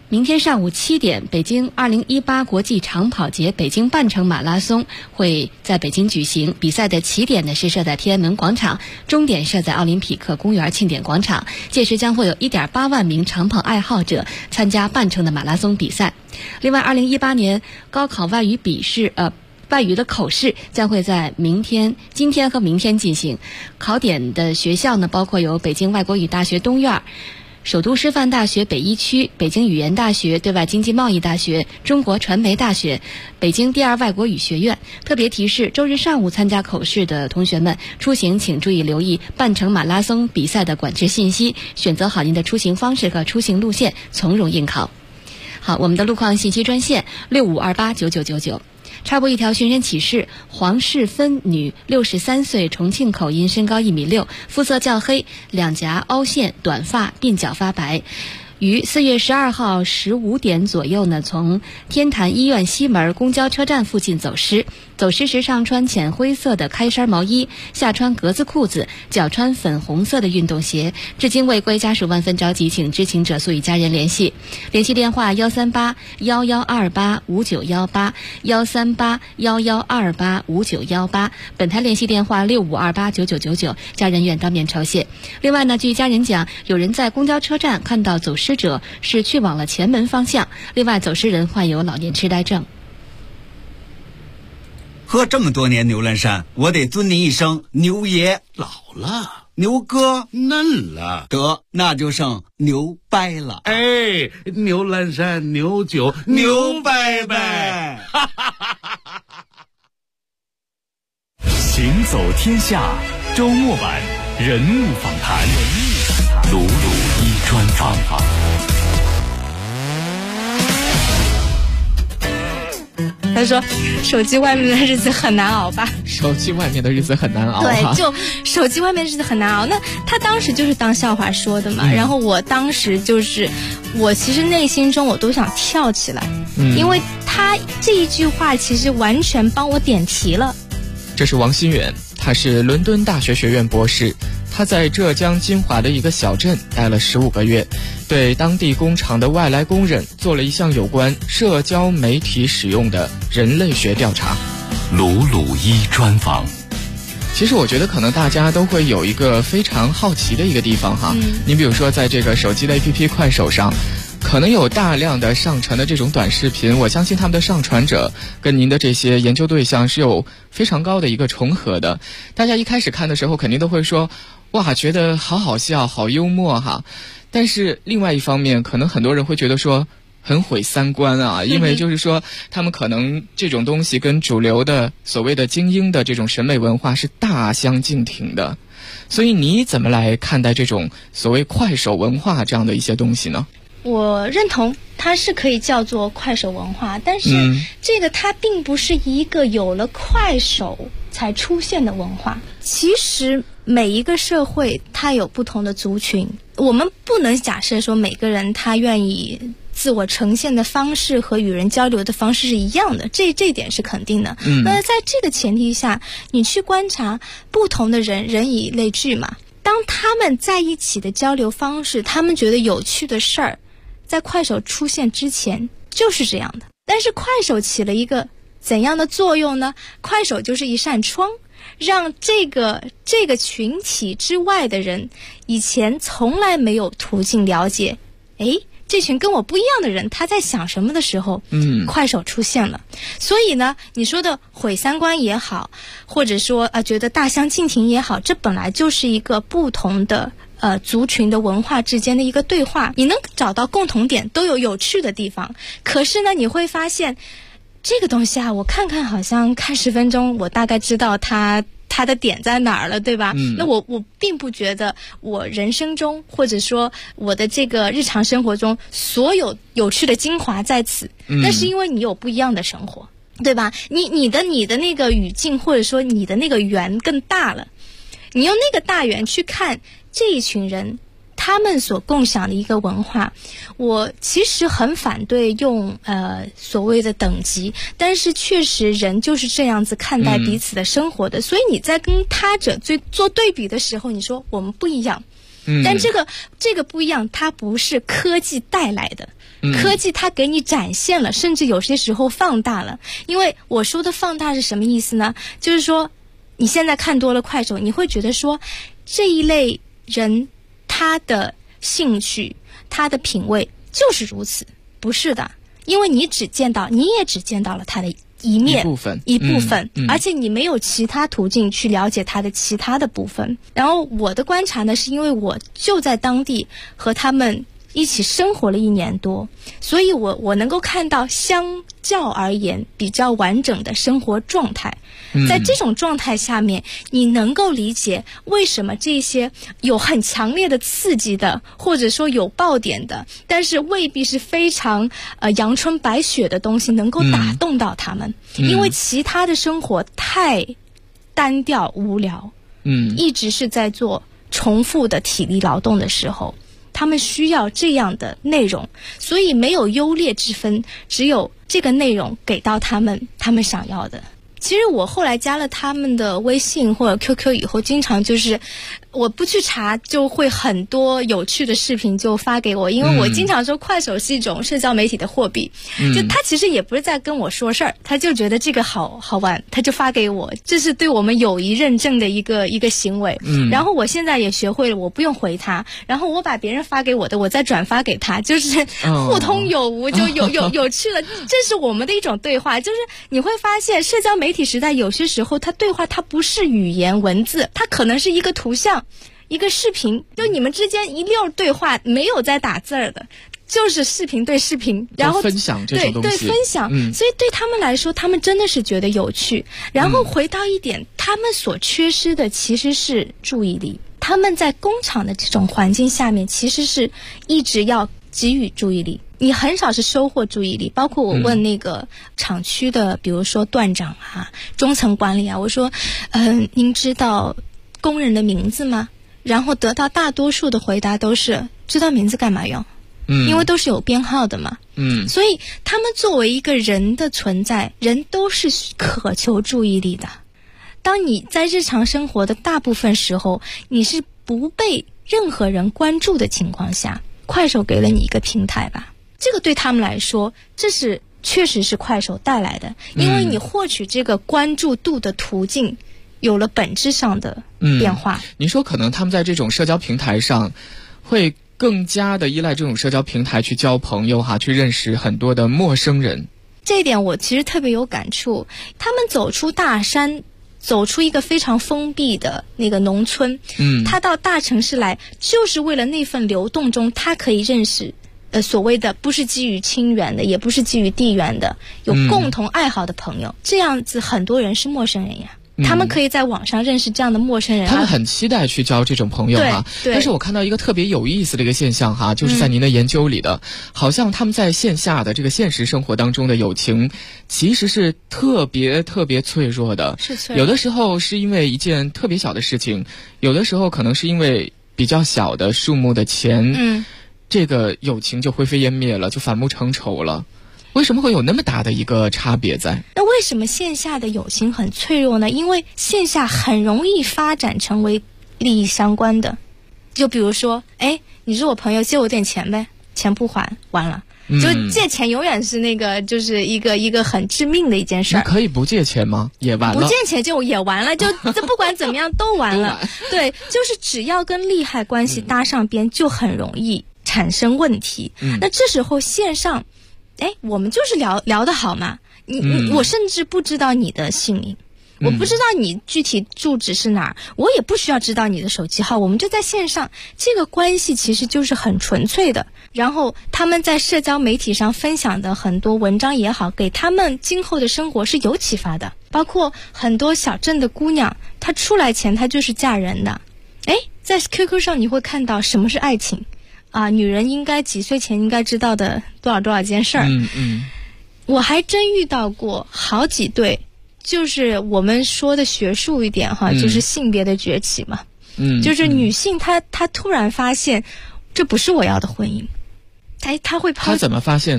明天上午7点，北京2018国际长跑节北京半程马拉松会在北京举行。比赛的起点呢是设在天安门广场，终点设在奥林匹克公园庆典广场。届时将会有1.8万名长跑爱好者参加半程的马拉松比赛。另外，2018年高考外语的口试将会在今天和明天进行。考点的学校呢，包括有北京外国语大学东院、首都师范大学北一区、北京语言大学、对外经济贸易大学、中国传媒大学、北京第二外国语学院。特别提示，周日上午参加口试的同学们出行请注意留意半程马拉松比赛的管制信息，选择好您的出行方式和出行路线，从容应考。好，我们的路况信息专线65289999。插播一条寻人启事：黄世芬，女，63岁，重庆口音，身高1.6米，肤色较黑，两颊凹陷，短发，鬓角发白。于4月12号15点左右呢，从天坛医院西门公交车站附近走失。走失时上穿浅灰色的开衫毛衣，下穿格子裤子，脚穿粉红色的运动鞋。至今未归，家属万分着急，请知情者速与家人联系。联系电话13811285918，13811285918。本台联系电话65289999，家人愿当面酬谢。另外呢，据家人讲，有人在公交车站看到走失者是去往了前门方向。另外，走失人患有老年痴呆症。 喝这么多年牛栏山，我得尊您一声牛爷。 老了， 牛哥嫩了， 得那就剩牛掰了。 哎，牛栏山牛酒牛掰掰。 行走天下周末版人物访谈，鲁鲁一专访。 他说手机外面的日子很难熬吧？ 手机外面的日子很难熬。 对，就手机外面的日子很难熬。那他当时就是当笑话说的嘛。然后我当时我其实内心中我都想跳起来，因为他这一句话其实完全帮我点题了。 这是王新远，他是伦敦大学学院博士，他在浙江金华的一个小镇待了15个月，对当地工厂的外来工人做了一项有关社交媒体使用的人类学调查。 鲁鲁一专访。 其实我觉得可能大家都会有一个非常好奇的一个地方哈，你比如说在这个手机的 APP 快手上，可能有大量的上传的这种短视频，我相信他们的上传者跟您的这些研究对象是有非常高的一个重合的。大家一开始看的时候肯定都会说，哇，觉得好好笑，好幽默哈。但是另外一方面，可能很多人会觉得说很毁三观啊，因为就是说他们可能这种东西跟主流的所谓的精英的这种审美文化是大相径庭的。所以你怎么来看待这种所谓快手文化这样的一些东西呢？ 我认同它是可以叫做快手文化，但是这个它并不是一个有了快手才出现的文化。其实每一个社会它有不同的族群，我们不能假设说每个人他愿意自我呈现的方式和与人交流的方式是一样的，这点是肯定的。那在这个前提下，你去观察不同的人，人以类聚嘛，当他们在一起的交流方式，他们觉得有趣的事儿，在快手出现之前就是这样的。但是快手起了一个怎样的作用呢？快手就是一扇窗，让这个群体之外的人以前从来没有途径了解，这群跟我不一样的人他在想什么的时候，快手出现了。所以呢，你说的毁三观也好，或者说觉得大相径庭也好，这本来就是一个不同的族群的文化之间的一个对话，你能找到共同点，都有有趣的地方。可是呢，你会发现这个东西啊，我看好像看10分钟，我大概知道它的点在哪儿了，对吧？那我并不觉得我人生中或者说我的这个日常生活中所有有趣的精华在此，那是因为你有不一样的生活，对吧？你的那个语境或者说你的那个圆更大了，你用那个大圆去看这一群人他们所共享的一个文化。我其实很反对用所谓的等级，但是确实人就是这样子看待彼此的生活的。所以你在跟他者做对比的时候，你说我们不一样， 但这个不一样，它不是科技带来的。科技它给你展现了，甚至有些时候放大了。因为我说的放大是什么意思呢？就是说你现在看多了快手，你会觉得说这一类人他的兴趣他的品味就是如此。不是的，因为你也只见到了他的一面一部分，而且你没有其他途径去了解他的其他的部分。然后我的观察呢，是因为我就在当地和他们一起生活了1年多，所以我能够看到相较而言比较完整的生活状态。在这种状态下面，你能够理解为什么这些有很强烈的刺激的，或者说有爆点的，但是未必是非常阳春白雪的东西能够打动到他们。因为其他的生活太单调无聊，一直是在做重复的体力劳动的时候，他们需要这样的内容，所以没有优劣之分，只有这个内容给到他们想要的。其实我后来加了他们的微信或者 QQ 以后，经常就是我不去查，就会很多有趣的视频就发给我。因为我经常说快手是一种社交媒体的货币，就他其实也不是在跟我说事儿，他就觉得这个好玩，他就发给我，这是对我们友谊认证的一个行为。然后我现在也学会了，我不用回他，然后我把别人发给我的，我再转发给他，就是互通有无，就有趣了。这是我们的一种对话，就是你会发现社交媒体时代有些时候它对话它不是语言文字，它可能是一个图像一个视频，就你们之间一溜对话，没有在打字儿的，就是视频对视频，然后分享这种东西， 对分享。所以对他们来说，他们真的是觉得有趣。然后回到一点，他们所缺失的其实是注意力。他们在工厂的这种环境下面，其实是一直要给予注意力，你很少是收获注意力。包括我问那个厂区的，比如说段长啊、中层管理啊，我说您知道工人的名字吗？然后得到大多数的回答都是知道名字干嘛用，因为都是有编号的嘛。所以他们作为一个人的存在，人都是渴求注意力的。当你在日常生活的大部分时候，你是不被任何人关注的情况下，快手给了你一个平台吧。这个对他们来说，这是确实是快手带来的，因为你获取这个关注度的途径有了本质上的变化。 您说可能他们在这种社交平台上会更加的依赖这种社交平台去交朋友去认识很多的陌生人。 这一点我其实特别有感触。他们走出大山，走出一个非常封闭的那个农村，他到大城市来，就是为了那份流动中，他可以认识所谓的不是基于亲缘的，也不是基于地缘的，有共同爱好的朋友。这样子很多人是陌生人呀，他们可以在网上认识这样的陌生人， 他们很期待去交这种朋友但是我看到一个特别有意思的一个现象就是在您的研究里的，好像他们在线下的这个现实生活当中的友情其实是特别特别脆弱的， 是脆弱。 有的时候是因为一件特别小的事情，有的时候可能是因为比较小的数目的钱，这个友情就灰飞烟灭了，就反目成仇了。为什么会有那么大的一个差别在？ 那为什么线下的友情很脆弱呢？因为线下很容易发展成为利益相关的。就比如说，你是我朋友，借我点钱呗，钱不还，完了。就借钱永远是那个，就是一个很致命的一件事儿。 可以不借钱吗？也完了。 不借钱就也完了，就这不管怎么样都完了。对，就是只要跟利害关系搭上边，就很容易产生问题。那这时候线上，我们就是聊得好嘛。我甚至不知道你的姓名，我不知道你具体住址是哪儿，我也不需要知道你的手机号，我们就在线上，这个关系其实就是很纯粹的。然后他们在社交媒体上分享的很多文章也好，给他们今后的生活是有启发的。包括很多小镇的姑娘，她出来前她就是嫁人的。在 QQ 上你会看到什么是爱情啊，女人应该几岁前应该知道的多少件事儿。我还真遇到过好几对，就是我们说的学术一点就是性别的崛起嘛。就是女性她突然发现这不是我要的婚姻，她会她怎么发现的？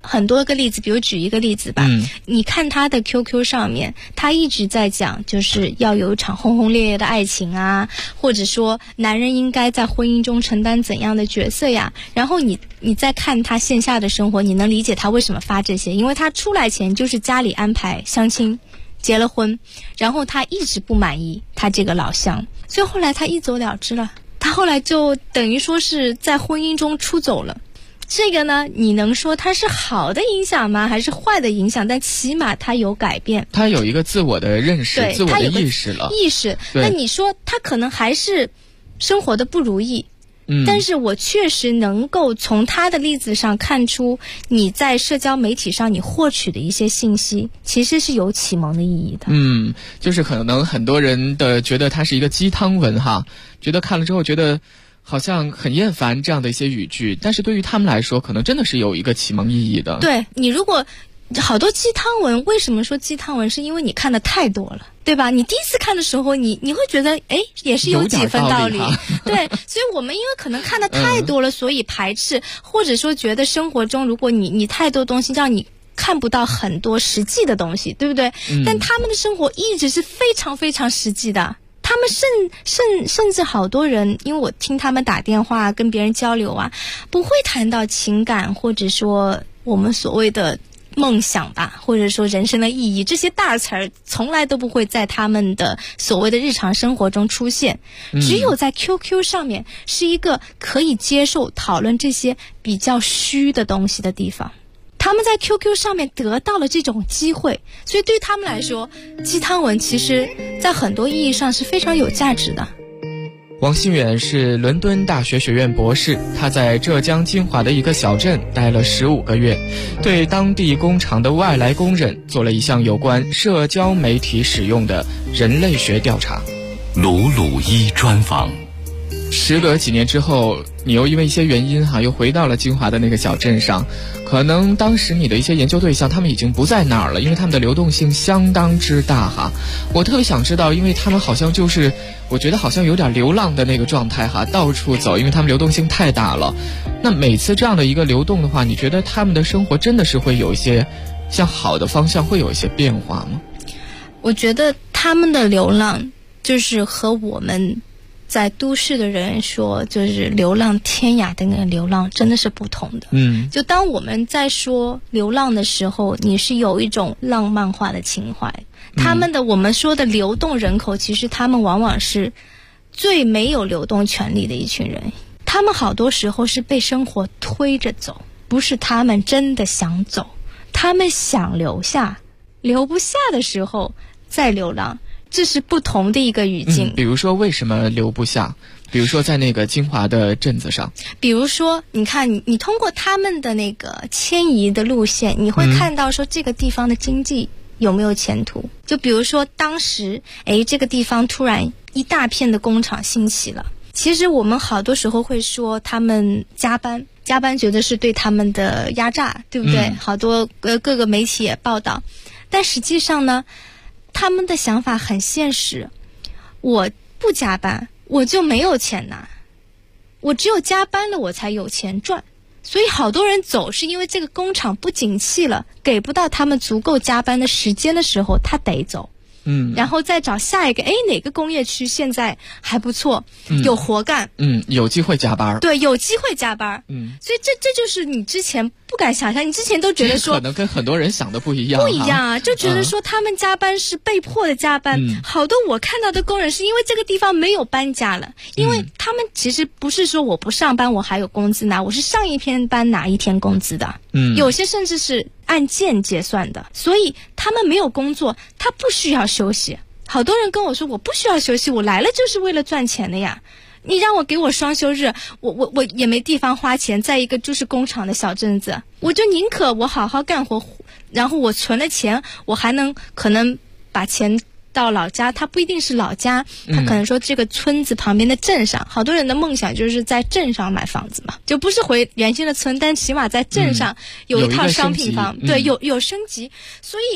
很多个例子，比如举一个例子吧，你看他的 QQ 上面，他一直在讲就是要有一场轰轰烈烈的爱情啊，或者说男人应该在婚姻中承担怎样的角色呀。然后你再看他线下的生活，你能理解他为什么发这些，因为他出来前就是家里安排相亲结了婚，然后他一直不满意他这个老乡，所以后来他一走了之了，他后来就等于说是在婚姻中出走了。这个呢，你能说它是好的影响吗？还是坏的影响？但起码它有改变， 它有一个自我的认识，自我的意识了。 意识。那你说他可能还是生活的不如意，但是我确实能够从他的例子上看出，你在社交媒体上你获取的一些信息，其实是有启蒙的意义的。 就是可能很多人的觉得它是一个鸡汤文哈，觉得看了之后觉得好像很厌烦这样的一些语句，但是对于他们来说可能真的是有一个启蒙意义的。 对，你如果好多鸡汤文，为什么说鸡汤文？是因为你看的太多了，对吧？你第一次看的时候你会觉得也是有几分道理对，所以我们因为可能看的太多了，所以排斥，或者说觉得生活中如果你太多东西让你看不到很多实际的东西，对不对？但他们的生活一直是非常非常实际的，他们甚至好多人，因为我听他们打电话跟别人交流啊，不会谈到情感，或者说我们所谓的梦想吧，或者说人生的意义，这些大词儿从来都不会在他们的所谓的日常生活中出现，只有在 QQ 上面是一个可以接受讨论这些比较虚的东西的地方。他们在 QQ 上面得到了这种机会，所以对于他们来说，鸡汤文其实在很多意义上是非常有价值的。 王新远是伦敦大学学院博士，他在浙江金华的一个小镇待了15个月，对当地工厂的外来工人做了一项有关社交媒体使用的人类学调查。 鲁鲁一专访。 时隔几年之后，你又因为一些原因又回到了金华的那个小镇上，可能当时你的一些研究对象他们已经不在那儿了，因为他们的流动性相当之大我特别想知道，因为他们好像就是我觉得好像有点流浪的那个状态到处走，因为他们流动性太大了。那每次这样的一个流动的话，你觉得他们的生活真的是会有一些向好的方向会有一些变化吗？ 我觉得他们的流浪就是和我们在都市的人说就是流浪天涯的那个流浪真的是不同的。就当我们在说流浪的时候，你是有一种浪漫化的情怀。他们的我们说的流动人口，其实他们往往是最没有流动权利的一群人。他们好多时候是被生活推着走，不是他们真的想走，他们想留下，留不下的时候再流浪。这是不同的一个语境。 比如说为什么留不下？比如说在那个金华的镇子上， 比如说你看你通过他们的那个迁移的路线，你会看到说这个地方的经济有没有前途。就比如说当时这个地方突然一大片的工厂兴起了，其实我们好多时候会说他们加班觉得是对他们的压榨，对不对？好多各个媒体也报道，但实际上呢，他们的想法很现实，我不加班我就没有钱拿，我只有加班了我才有钱赚。所以好多人走是因为这个工厂不景气了，给不到他们足够加班的时间的时候，他得走。然后再找下一个，哪个工业区现在还不错，有活干， 有机会加班。 对，有机会加班。所以这就是你之前不敢想象，你之前都觉得说可能跟很多人想的不一样。 不一样啊，就觉得说他们加班是被迫的加班。好多我看到的工人是因为这个地方没有搬家了，因为他们其实不是说我不上班我还有工资拿，我是上一天班拿一天工资的。有些甚至是按件结算的，所以他们没有工作，他不需要休息。好多人跟我说我不需要休息，我来了就是为了赚钱的呀，你让我给我双休日，我也没地方花钱，在一个就是工厂的小镇子，我就宁可我好好干活，然后我存了钱，我还能可能把钱到老家，他不一定是老家，他可能说这个村子旁边的镇上，好多人的梦想就是在镇上买房子嘛，就不是回原先的村，但起码在镇上有一套商品房，对，有升级。所以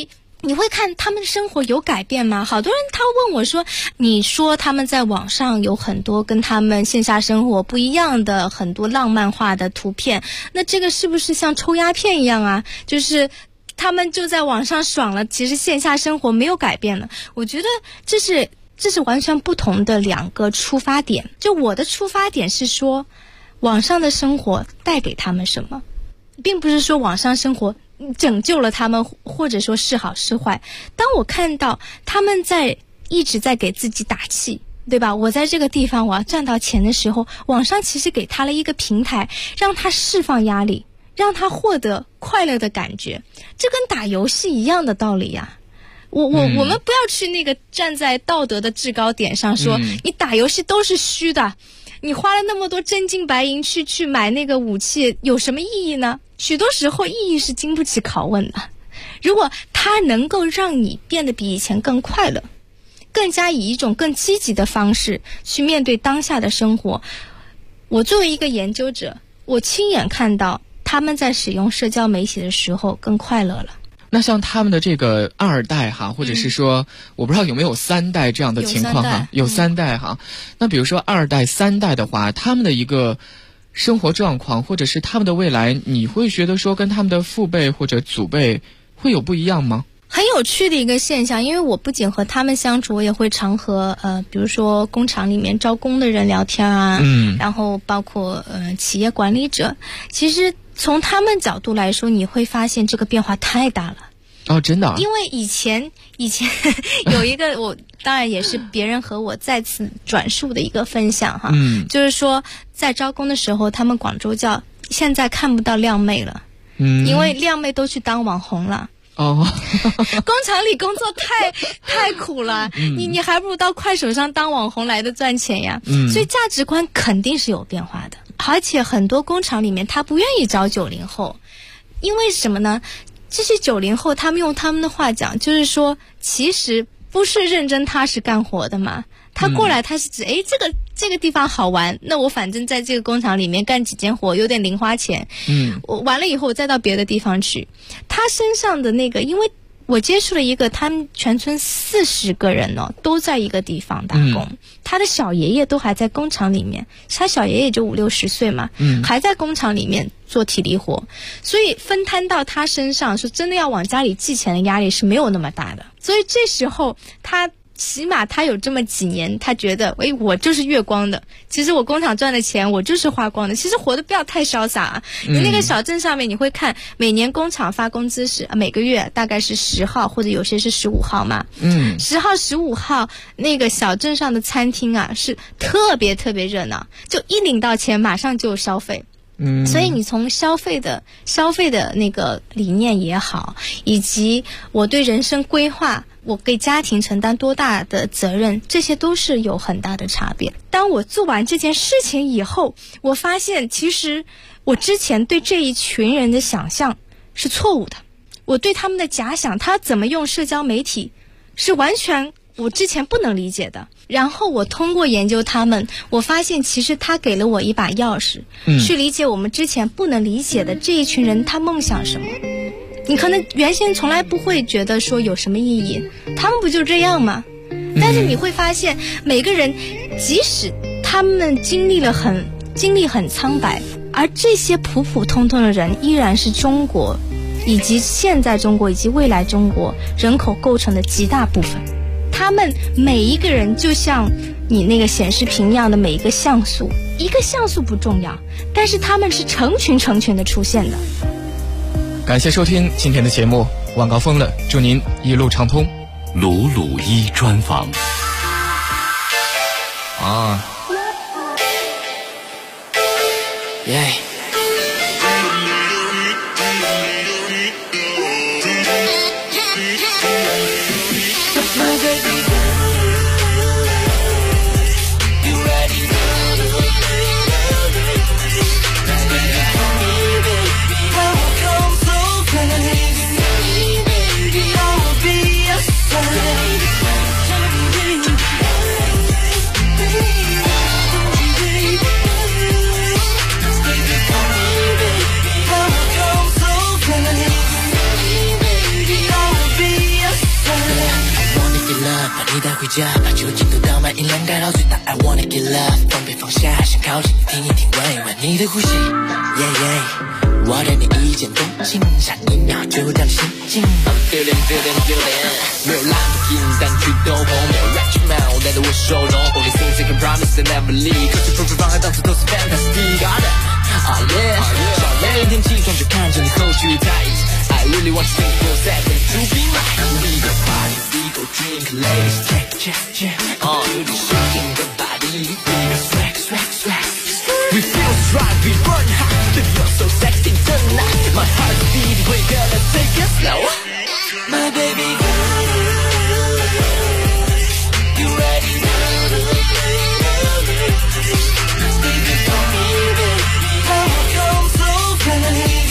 你会看他们的生活有改变吗？好多人他问我说，你说他们在网上有很多跟他们线下生活不一样的很多浪漫化的图片，那这个是不是像抽鸦片一样啊？就是他们就在网上爽了，其实线下生活没有改变了。我觉得这是完全不同的两个出发点。就我的出发点是说，网上的生活带给他们什么，并不是说网上生活拯救了他们，或者说是好是坏。当我看到他们一直在给自己打气，对吧？我在这个地方我要赚到钱的时候，网上其实给他了一个平台，让他释放压力，让他获得快乐的感觉。这跟打游戏一样的道理呀。我们不要去那个站在道德的制高点上说，你打游戏都是虚的，你花了那么多真金白银去买那个武器，有什么意义呢？许多时候意义是经不起拷问的。如果它能够让你变得比以前更快乐，更加以一种更积极的方式去面对当下的生活，我作为一个研究者，我亲眼看到他们在使用社交媒体的时候更快乐了。 那像他们的这个二代哈，或者是说，我不知道有没有三代这样的情况哈？有三代哈。那比如说二代、三代的话，他们的一个生活状况，或者是他们的未来，你会觉得说跟他们的父辈或者祖辈会有不一样吗？ 很有趣的一个现象，因为我不仅和他们相处，我也会常和比如说工厂里面招工的人聊天啊，然后包括企业管理者。其实从他们角度来说，你会发现这个变化太大了。 哦，真的啊？ 因为以前有一个我当然也是别人和我再次转述的一个分享哈，就是说在招工的时候，他们广州叫现在看不到靓妹了，因为靓妹都去当网红了。 哦， 工厂里工作太苦了，你还不如到快手上当网红来的赚钱呀。所以价值观肯定是有变化的，而且很多工厂里面他不愿意招90后，因为什么呢？这些90后他们用他们的话讲，就是说其实不是认真踏实干活的嘛。他过来他是指这个地方好玩，那我反正在这个工厂里面干几件活，有点零花钱，我完了以后我再到别的地方去。他身上的那个，因为我接触了一个，他们全村40个人呢，都在一个地方打工。他的小爷爷都还在工厂里面，他小爷爷就50、60岁嘛，还在工厂里面做体力活，所以分摊到他身上，说真的要往家里寄钱的压力是没有那么大的。所以这时候他起码他有这么几年，他觉得我就是月光的，其实我工厂赚的钱我就是花光的，其实活得不要太潇洒啊。你那个小镇上面你会看每年工厂发工资是每个月大概是10号或者有些是15号嘛，10号15号那个小镇上的餐厅啊是特别特别热闹，就一领到钱马上就消费。所以你从消费的那个理念也好，以及我对人生规划，我给家庭承担多大的责任，这些都是有很大的差别。当我做完这件事情以后，我发现其实我之前对这一群人的想象是错误的，我对他们的假想，他怎么用社交媒体是完全我之前不能理解的。然后我通过研究他们，我发现其实他给了我一把钥匙，去理解我们之前不能理解的这一群人他梦想什么。你可能原先从来不会觉得说有什么意义，他们不就这样吗？但是你会发现每个人即使他们经历很苍白，而这些普普通通的人依然是中国以及现在中国以及未来中国人口构成的极大部分。他们每一个人就像你那个显示屏一样的每一个像素，一个像素不重要，但是他们是成群的出现的。 感谢收听今天的节目，晚高峰了，祝您一路畅通。 鲁鲁一专访耶。 家，把酒精都倒满，音量改到最大。I wanna get love， 放别放下，想靠近你，听一听，闻一闻你的呼吸。我对你一见钟情，下一秒就掉进心境。I'm feeling， 没有蓝不银，但去兜风，没有 right your mouth， 带着我手中。Only things I can promise I never leave， 可是 perfect 方案到处都是 fantastic。Oh yeah， 少每天起床就看着你后续在意。I really want to take for a second to be mine. We go party, we go drink, ladies check. Do the shaking the body, we go swag. We feel strong, we burn hot, but you're so sexy tonight. My heart's beating, we're gonna take it slow. My baby girl, you ready? Baby, call me, baby. I will come so fast.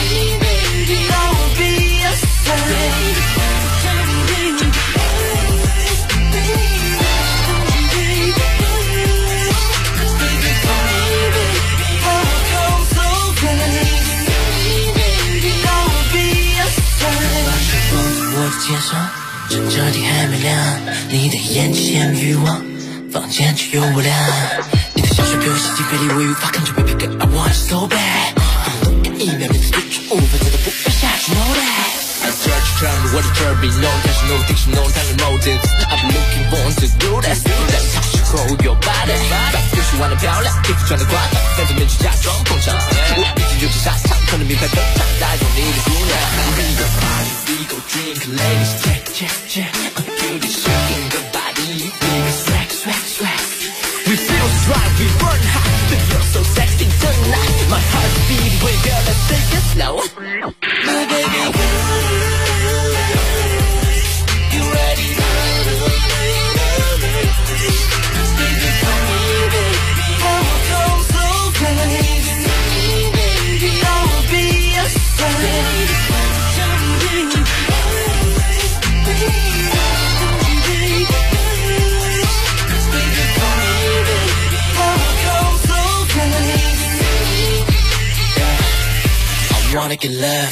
街上趁着天还没亮，你的眼睛鲜欲望，房间只有我俩。你的小手给我吸进肺里，我无法抗拒 ，Baby girl I want you so bad。动感1秒，你的追求无法真的不要下去 ，know that。I search turn 我的 turbo no， 但是 no diction no time motive。I've been looking forward to do that， 但是时候有 body， 把游戏玩得漂亮，衣服穿得夸张，戴着面具假装捧场。我已经就是沙场，可能名牌登场，带走你的姑娘。We go party，we go drink, ladies check. Do the shaking the body, we go swag. We feel strong, we burn hot, but you're so sexy tonight. My heart's beating, we're gonna take it slow. My baby girl, you ready? Baby, call me, baby. I will come so fast. I will be your side. Wanna get love。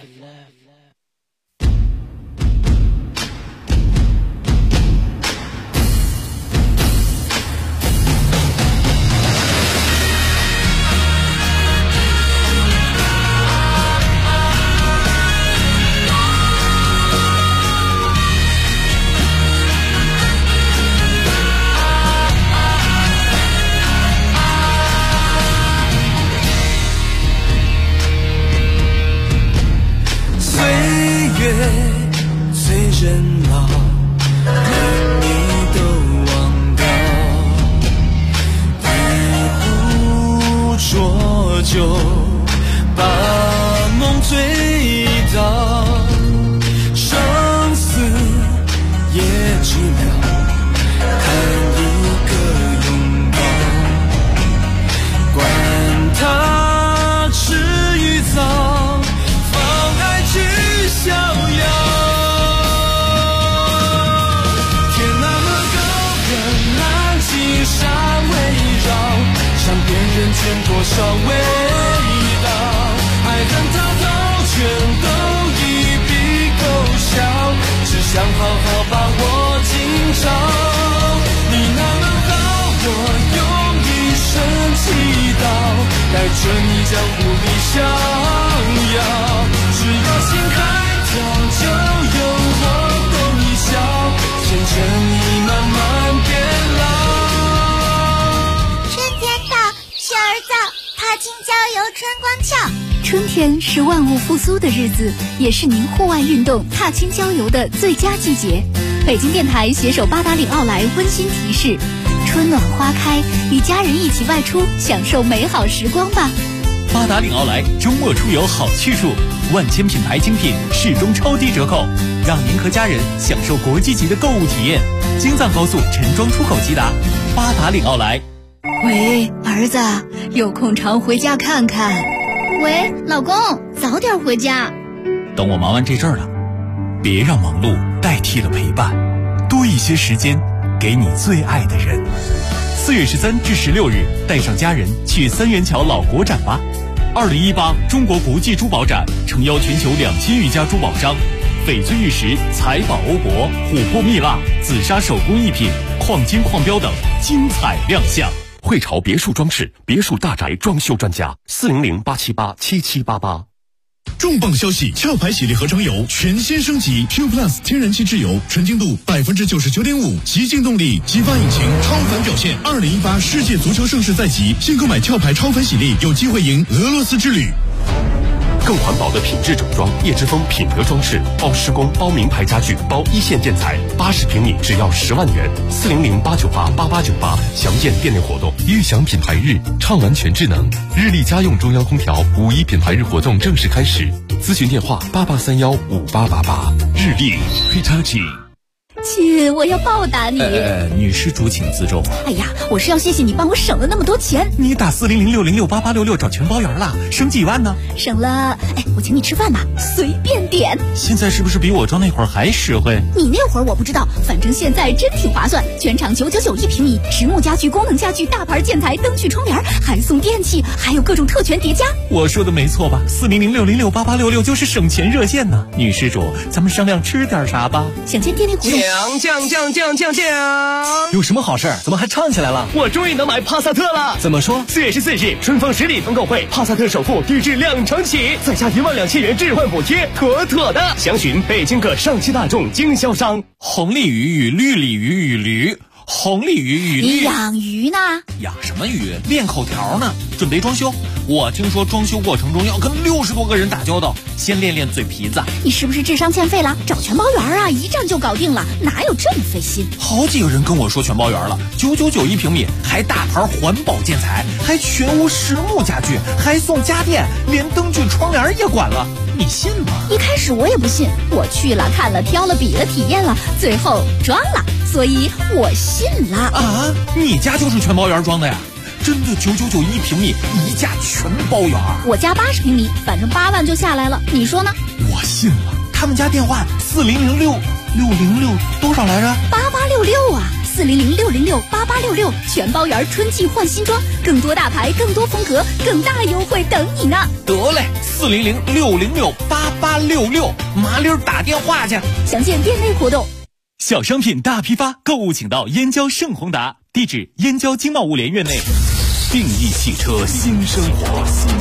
春天是万物复苏的日子，也是您户外运动、踏青郊游的最佳季节。北京电台携手八达岭奥莱温馨提示：春暖花开，与家人一起外出，享受美好时光吧。 八达岭奥莱周末出游好去处，万千品牌精品适中超低折扣，让您和家人享受国际级的购物体验。京藏高速陈庄出口即达，八达岭奥莱。 喂，儿子，有空常回家看看。 喂，老公，早点回家。 等我忙完这阵儿了，别让忙碌代替了陪伴，多一些时间给你最爱的人。4月13至16日，带上家人去三元桥老国展吧。2018中国国际珠宝展诚邀全球2000余家珠宝商， 翡翠玉石、财宝欧珀、琥珀蜜蜡、紫砂手工艺品、矿金矿标等精彩亮相。 汇潮别墅装饰，别墅大宅装修专家，400-878-7788。 重磅消息！壳牌洗涤合成油全新升级 Q Plus 天然气质油，纯净度99.5%，极净动力，激发引擎，超凡表现。2018世界足球盛世在即，新购买壳牌超凡洗涤，有机会赢俄罗斯之旅。 更环保的品质整装，叶之峰品德装饰，包施工，包名牌家具，包一线建材，80平米只要10万元，400-898-8898，详见店内活动。 悦享品牌日，畅玩全智能，日立家用中央空调5·1品牌日活动正式开始，咨询电话88315888。日立 Hitachi。 亲，我要报答你。 女施主请自重。 哎呀，我是要谢谢你帮我省了那么多钱。 你打400-606-8866找全包圆了，省几万呢？ 省了，我请你吃饭吧，随便点。 现在是不是比我装那会儿还实惠？ 你那会儿我不知道，反正现在真挺划算，全场999一平米，实木家具、功能家具、大牌建材、灯具、窗帘，还送电器，还有各种特权叠加。 我说的没错吧？400-606-8866就是省钱热线呢。女施主，咱们商量吃点啥吧？ 想见店内活动。 酱！有什么好事？怎么还唱起来了？ 我终于能买帕萨特了！ 怎么说 ？4月14日，春风10里团购会，帕萨特首付低至2成起，再加12000元置换补贴，妥妥的！详询北京各上汽大众经销商。 红鲤鱼与绿鲤鱼与驴。红鲤鱼与绿， 你养鱼呢？ 养什么鱼？练口条呢。准备装修，我听说装修过程中要跟60多个人打交道，先练练嘴皮子。 你是不是智商欠费了？找全包圆啊，一站就搞定了，哪有这么费心？ 好几个人跟我说全包圆了，999一平米，还大牌环保建材，还全屋实木家具，还送家电，连灯具窗帘也管了，你信吗？ 一开始我也不信，我去了看了挑了比了体验了，最后装了，所以我信了。 啊，你家就是全包圆装的呀？真的999一平米，一价全包圆。 我家80平米，反正8万就下来了，你说呢？ 我信了。他们家电话4006606多少来着 ？8866啊，400-606-8866，全包圆春季换新装，更多大牌，更多风格，更大优惠等你呢。 得嘞，400-606-8866，麻溜打电话去。 详见店内活动。 小商品大批发，购物请到燕郊盛宏达，地址燕郊经贸物联院内。 定义汽车新生活，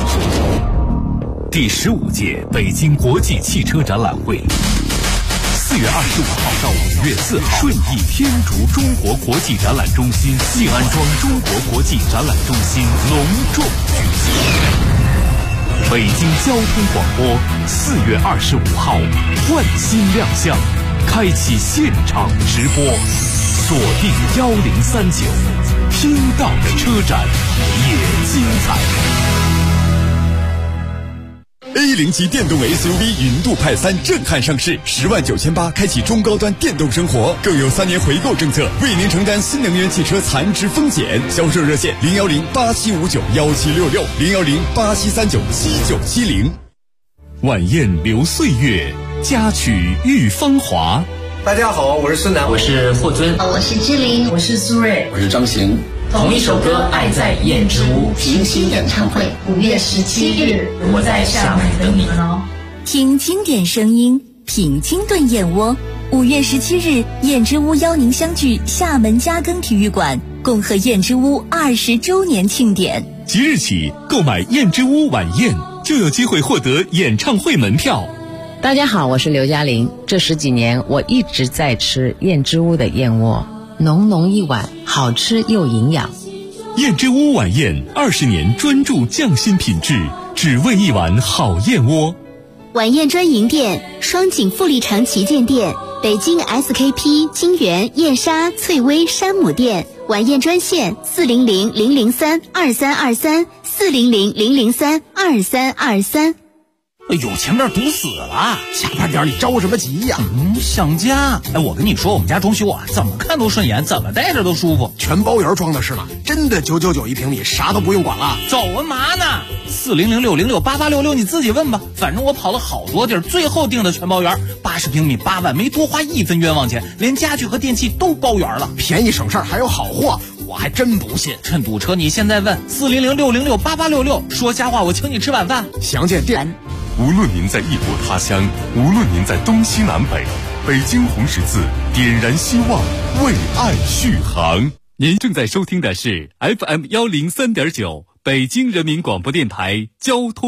第15届北京国际汽车展览会，4月25号到5月4号，顺义天竺中国国际展览中心静安庄中国国际展览中心隆重举行。北京交通广播4月25号换新亮相，开启现场直播，锁定1039，听到的车展也精彩。 A0级电动 SUV 云度派3震撼上市，10.98万开启中高端电动生活，更有3年回购政策，为您承担新能源汽车残值风险。销售热线010-8759-1766，010-8739-7970。 晚宴留岁月，佳曲遇芳华。 大家好，我是孙楠， 我是霍尊， 我是志玲， 我是苏芮， 我是张行。 同一首歌《爱在燕之屋》平行演唱会5月17日，我在厦门等你们哦。 听经典声音，品清炖燕窝。5月17日，燕之屋邀您相聚厦门嘉庚体育馆，共贺燕之屋20周年庆典。 即日起购买燕之屋晚宴，就有机会获得演唱会门票。 大家好，我是刘嘉玲。这10几年，我一直在吃燕之屋的燕窝，浓浓一碗，好吃又营养。 燕之屋晚宴20年专注匠心品质，只为一碗好燕窝。 晚宴专营店：双井富力城旗舰店、北京 SKP 金源燕莎翠微山姆店。晚宴专线400-003-2323，400-003-2323。 哎呦，前面堵死了，下班点你着什么急呀？想家。我跟你说，我们家装修啊，怎么看都顺眼，怎么待着都舒服。 全包圆装的是吗？真的999一平米，啥都不用管了。 走啊嘛呢？400-606-8866，你自己问吧。反正我跑了好多地儿，最后定的全包圆，80平米8万，没多花1分冤枉钱，连家具和电器都包圆了， 便宜省事儿还有好货。我还真不信， 趁堵车你现在问400-606-8866，说瞎话我请你吃晚饭。 详见店。 无论您在异国他乡，无论您在东西南北，北京红十字点燃希望，为爱续航。 您正在收听的是 FM103.9北京人民广播电台交通